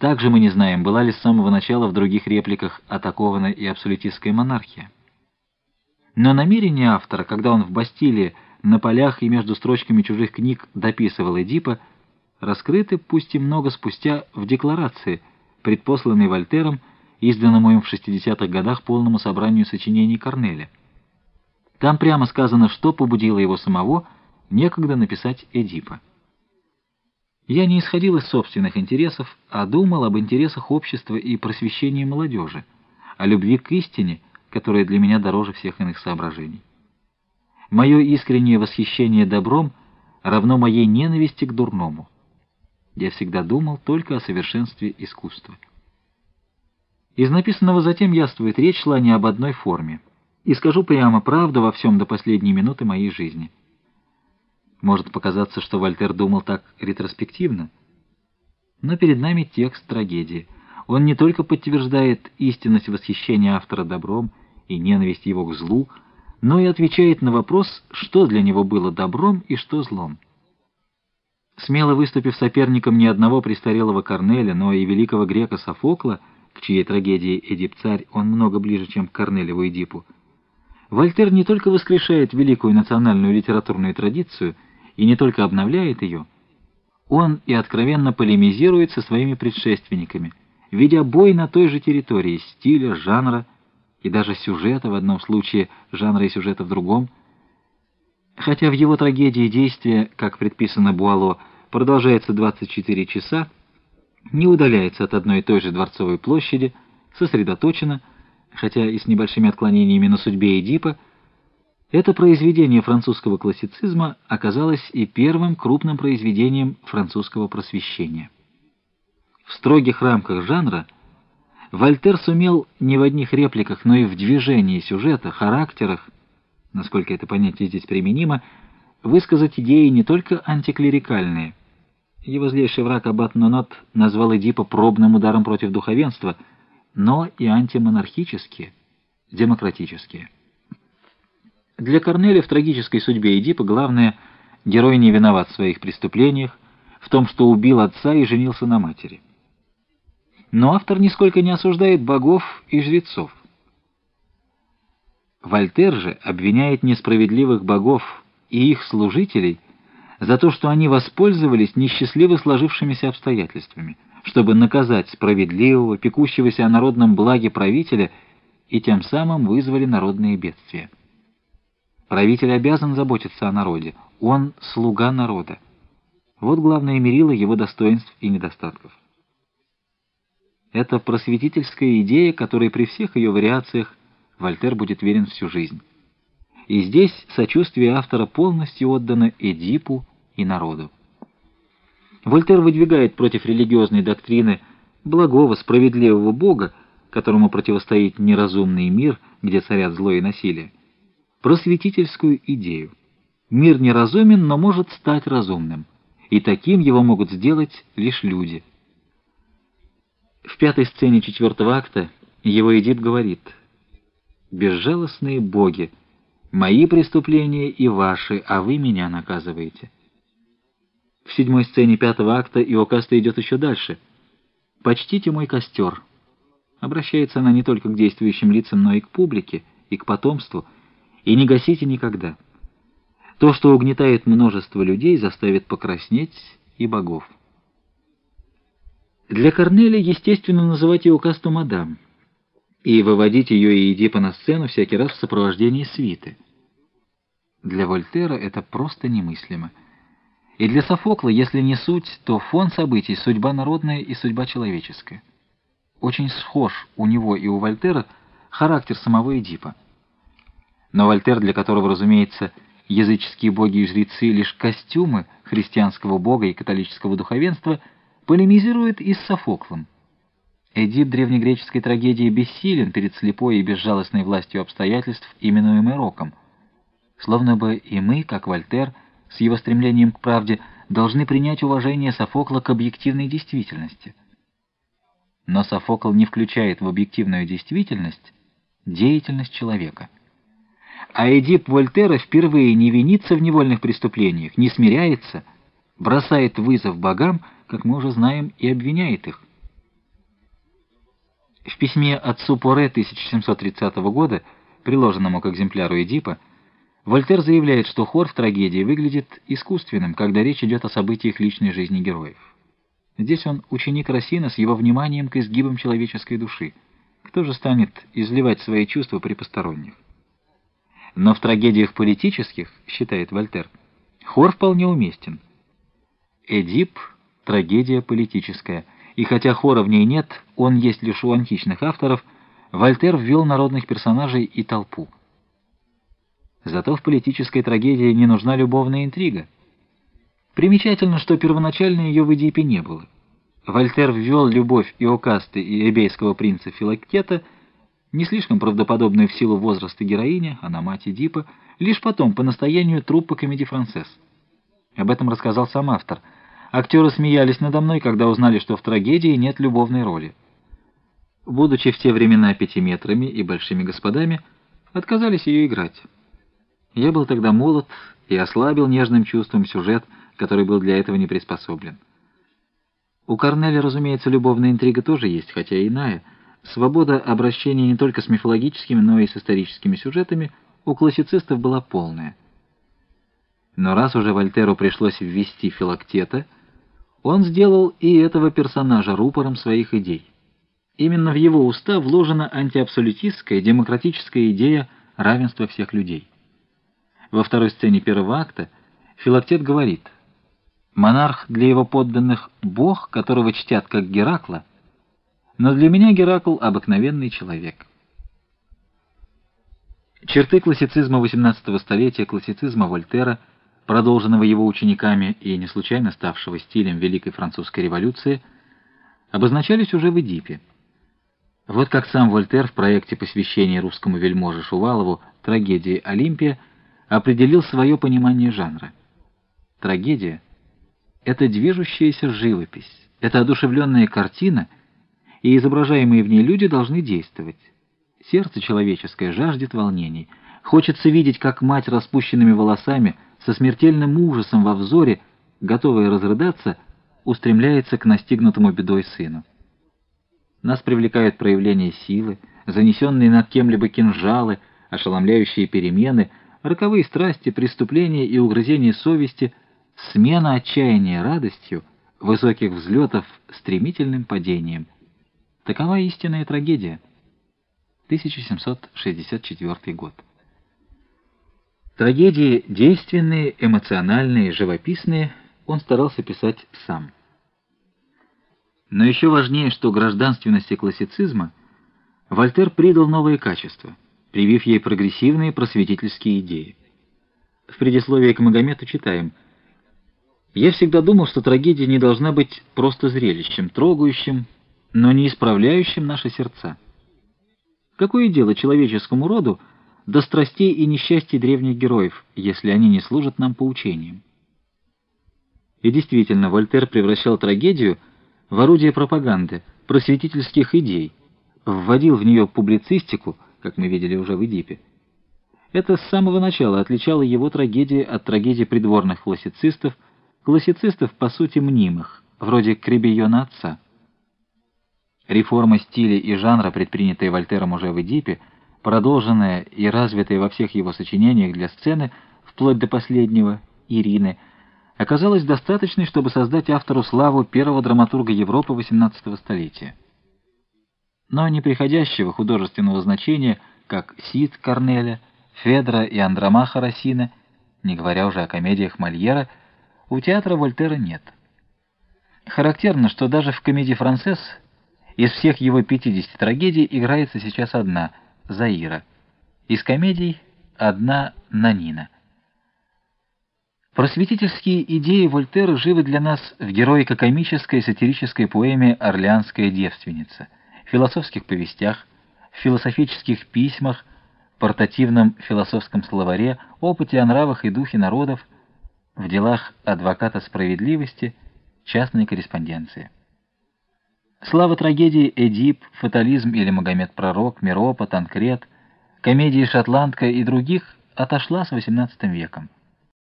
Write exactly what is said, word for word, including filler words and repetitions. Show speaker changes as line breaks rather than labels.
Также мы не знаем, была ли с самого начала в других репликах атакована и абсолютистская монархия. Но намерение автора, когда он в Бастилии на полях и между строчками чужих книг дописывал Эдипа, раскрыты, пусть и много спустя, в декларации, предпосланной Вольтером, изданному им в шестидесятых годах полному собранию сочинений Корнеля. Там прямо сказано, что побудило его самого некогда написать Эдипа. Я не исходил из собственных интересов, а думал об интересах общества и просвещении молодежи, о любви к истине, которая для меня дороже всех иных соображений. Мое искреннее восхищение добром равно моей ненависти к дурному. Я всегда думал только о совершенстве искусства. Из написанного затем яствует, речь шла не об одной форме. И скажу прямо, правду во всем до последней минуты моей жизни. Может показаться, что Вольтер думал так ретроспективно, но перед нами текст трагедии. Он не только подтверждает истинность восхищения автора добром и ненависть его к злу, но и отвечает на вопрос, что для него было добром и что злом. Смело выступив соперником не одного престарелого Корнеля, но и великого грека Софокла, к чьей трагедии «Эдип-царь» он много ближе, чем к Корнелеву Эдипу, Вольтер не только воскрешает великую национальную литературную традицию и не только обновляет ее, он и откровенно полемизирует со своими предшественниками, ведя бой на той же территории стиля, жанра и даже сюжета в одном случае, жанра и сюжета в другом. Хотя в его трагедии действие, как предписано Буало, продолжается двадцать четыре часа, не удаляется от одной и той же Дворцовой площади, сосредоточено, хотя и с небольшими отклонениями, на судьбе Эдипа, это произведение французского классицизма оказалось и первым крупным произведением французского просвещения. В строгих рамках жанра Вольтер сумел не в одних репликах, но и в движении сюжета, характерах, насколько это понятие здесь применимо, высказать идеи не только антиклерикальные. Его злейший враг аббат Нонот назвал Эдипа пробным ударом против духовенства, но и антимонархические, демократические. Для Корнеля в трагической судьбе Эдипа главное — герой не виноват в своих преступлениях, в том, что убил отца и женился на матери. Но автор нисколько не осуждает богов и жрецов. Вольтер же обвиняет несправедливых богов и их служителей за то, что они воспользовались несчастливо сложившимися обстоятельствами, чтобы наказать справедливого, пекущегося о народном благе правителя, и тем самым вызвали народные бедствия. Правитель обязан заботиться о народе, он слуга народа. Вот главное мерило его достоинств и недостатков. Это просветительская идея, которой при всех ее вариациях Вольтер будет верен всю жизнь. И здесь сочувствие автора полностью отдано Эдипу и народу. Вольтер выдвигает против религиозной доктрины благого, справедливого Бога, которому противостоит неразумный мир, где царят зло и насилие, просветительскую идею. Мир неразумен, но может стать разумным, и таким его могут сделать лишь люди. В пятой сцене четвертого акта его Эдип говорит: «Безжалостные боги, мои преступления и ваши, а вы меня наказываете». В седьмой сцене пятого акта Иокаста идет еще дальше. «Почтите мой костер». Обращается она не только к действующим лицам, но и к публике, и к потомству, и не гасите никогда. То, что угнетает множество людей, заставит покраснеть и богов. Для Корнеля естественно называть Иокасту мадам и выводить ее и Эдипа на сцену всякий раз в сопровождении свиты. Для Вольтера это просто немыслимо. И для Софокла, если не суть, то фон событий — судьба народная и судьба человеческая. Очень схож у него и у Вольтера характер самого Эдипа. Но Вольтер, для которого, разумеется, языческие боги и жрецы — лишь костюмы христианского бога и католического духовенства, полемизирует и с Софоклом. Эдип древнегреческой трагедии бессилен перед слепой и безжалостной властью обстоятельств, именуемой роком. Словно бы и мы, как Вольтер, с его стремлением к правде, должны принять уважение Софокла к объективной действительности. Но Софокл не включает в объективную действительность деятельность человека. А Эдип Вольтера впервые не винится в невольных преступлениях, не смиряется, бросает вызов богам, как мы уже знаем, и обвиняет их. В письме отцу Поре тысяча семьсот тридцатого года, приложенному к экземпляру Эдипа, Вольтер заявляет, что хор в трагедии выглядит искусственным, когда речь идет о событиях личной жизни героев. Здесь он ученик Рассина с его вниманием к изгибам человеческой души. Кто же станет изливать свои чувства при посторонних? Но в трагедиях политических, считает Вольтер, хор вполне уместен. Эдип — трагедия политическая, и хотя хора в ней нет, он есть лишь у античных авторов, Вольтер ввел народных персонажей и толпу. Зато в политической трагедии не нужна любовная интрига. Примечательно, что первоначально ее в Эдипе не было. Вольтер ввел любовь Иокасты и эбейского принца Филактета, не слишком правдоподобную в силу возраста героиня, она мать Эдипа, лишь потом, по настоянию труппы комедий-францез. Об этом рассказал сам автор. Актеры смеялись надо мной, когда узнали, что в трагедии нет любовной роли. Будучи в те времена пятиметрами и большими господами, отказались ее играть. Я был тогда молод и ослабил нежным чувством сюжет, который был для этого не приспособлен. У Корнеля, разумеется, любовная интрига тоже есть, хотя и иная. Свобода обращения не только с мифологическими, но и с историческими сюжетами у классицистов была полная. Но раз уже Вольтеру пришлось ввести Филактета, он сделал и этого персонажа рупором своих идей. Именно в его уста вложена антиабсолютистская, демократическая идея равенства всех людей. Во второй сцене первого акта Филактет говорит: «Монарх для его подданных — бог, которого чтят как Геракла, но для меня Геракл — обыкновенный человек». Черты классицизма восемнадцатого столетия, классицизма Вольтера, продолженного его учениками и не случайно ставшего стилем Великой Французской революции, обозначались уже в Эдипе. Вот как сам Вольтер в проекте посвящения русскому вельможе Шувалову трагедии «Олимпия» определил свое понимание жанра. Трагедия — это движущаяся живопись, это одушевленная картина, и изображаемые в ней люди должны действовать. Сердце человеческое жаждет волнений. Хочется видеть, как мать распущенными волосами, со смертельным ужасом во взоре, готовая разрыдаться, устремляется к настигнутому бедой сыну. Нас привлекают проявления силы, занесенные над кем-либо кинжалы, ошеломляющие перемены, роковые страсти, преступления и угрызения совести, смена отчаяния радостью, высоких взлетов стремительным падением. Такова истинная трагедия. тысяча семьсот шестьдесят четвёртый год. Трагедии действенные, эмоциональные, живописные он старался писать сам. Но еще важнее, что гражданственности классицизма Вольтер придал новые качества, привив ей прогрессивные просветительские идеи. В предисловии к Магомету читаем: «Я всегда думал, что трагедия не должна быть просто зрелищем, трогающим, но не исправляющим наши сердца. Какое дело человеческому роду до страстей и несчастий древних героев, если они не служат нам поучением?» И действительно, Вольтер превращал трагедию в орудие пропаганды, просветительских идей, вводил в нее публицистику, как мы видели уже в Эдипе. Это с самого начала отличало его трагедии от трагедий придворных классицистов, классицистов, по сути, мнимых, вроде Кребийона отца. Реформа стиля и жанра, предпринятая Вольтером уже в Эдипе, продолженная и развитая во всех его сочинениях для сцены, вплоть до последнего, Ирины, оказалась достаточной, чтобы создать автору славу первого драматурга Европы восемнадцатого столетия. Но неприходящего художественного значения, как Сид Корнеля, Федра и Андромаха Рассина, не говоря уже о комедиях Мольера, у театра Вольтера нет. Характерно, что даже в комедии «Францесс» из всех его пятидесяти трагедий играется сейчас одна — «Заира». Из комедий — одна «Нанина». Просветительские идеи Вольтера живы для нас в героико-комической и сатирической поэме «Орлеанская девственница», в философских повестях, в философических письмах, портативном философском словаре, опыте о нравах и духе народов, в делах адвоката справедливости, частной корреспонденции. Слава трагедии «Эдип», «Фатализм» или «Магомед-пророк», «Меропа», «Танкрет», комедии «Шотландка» и других отошла с восемнадцатым веком.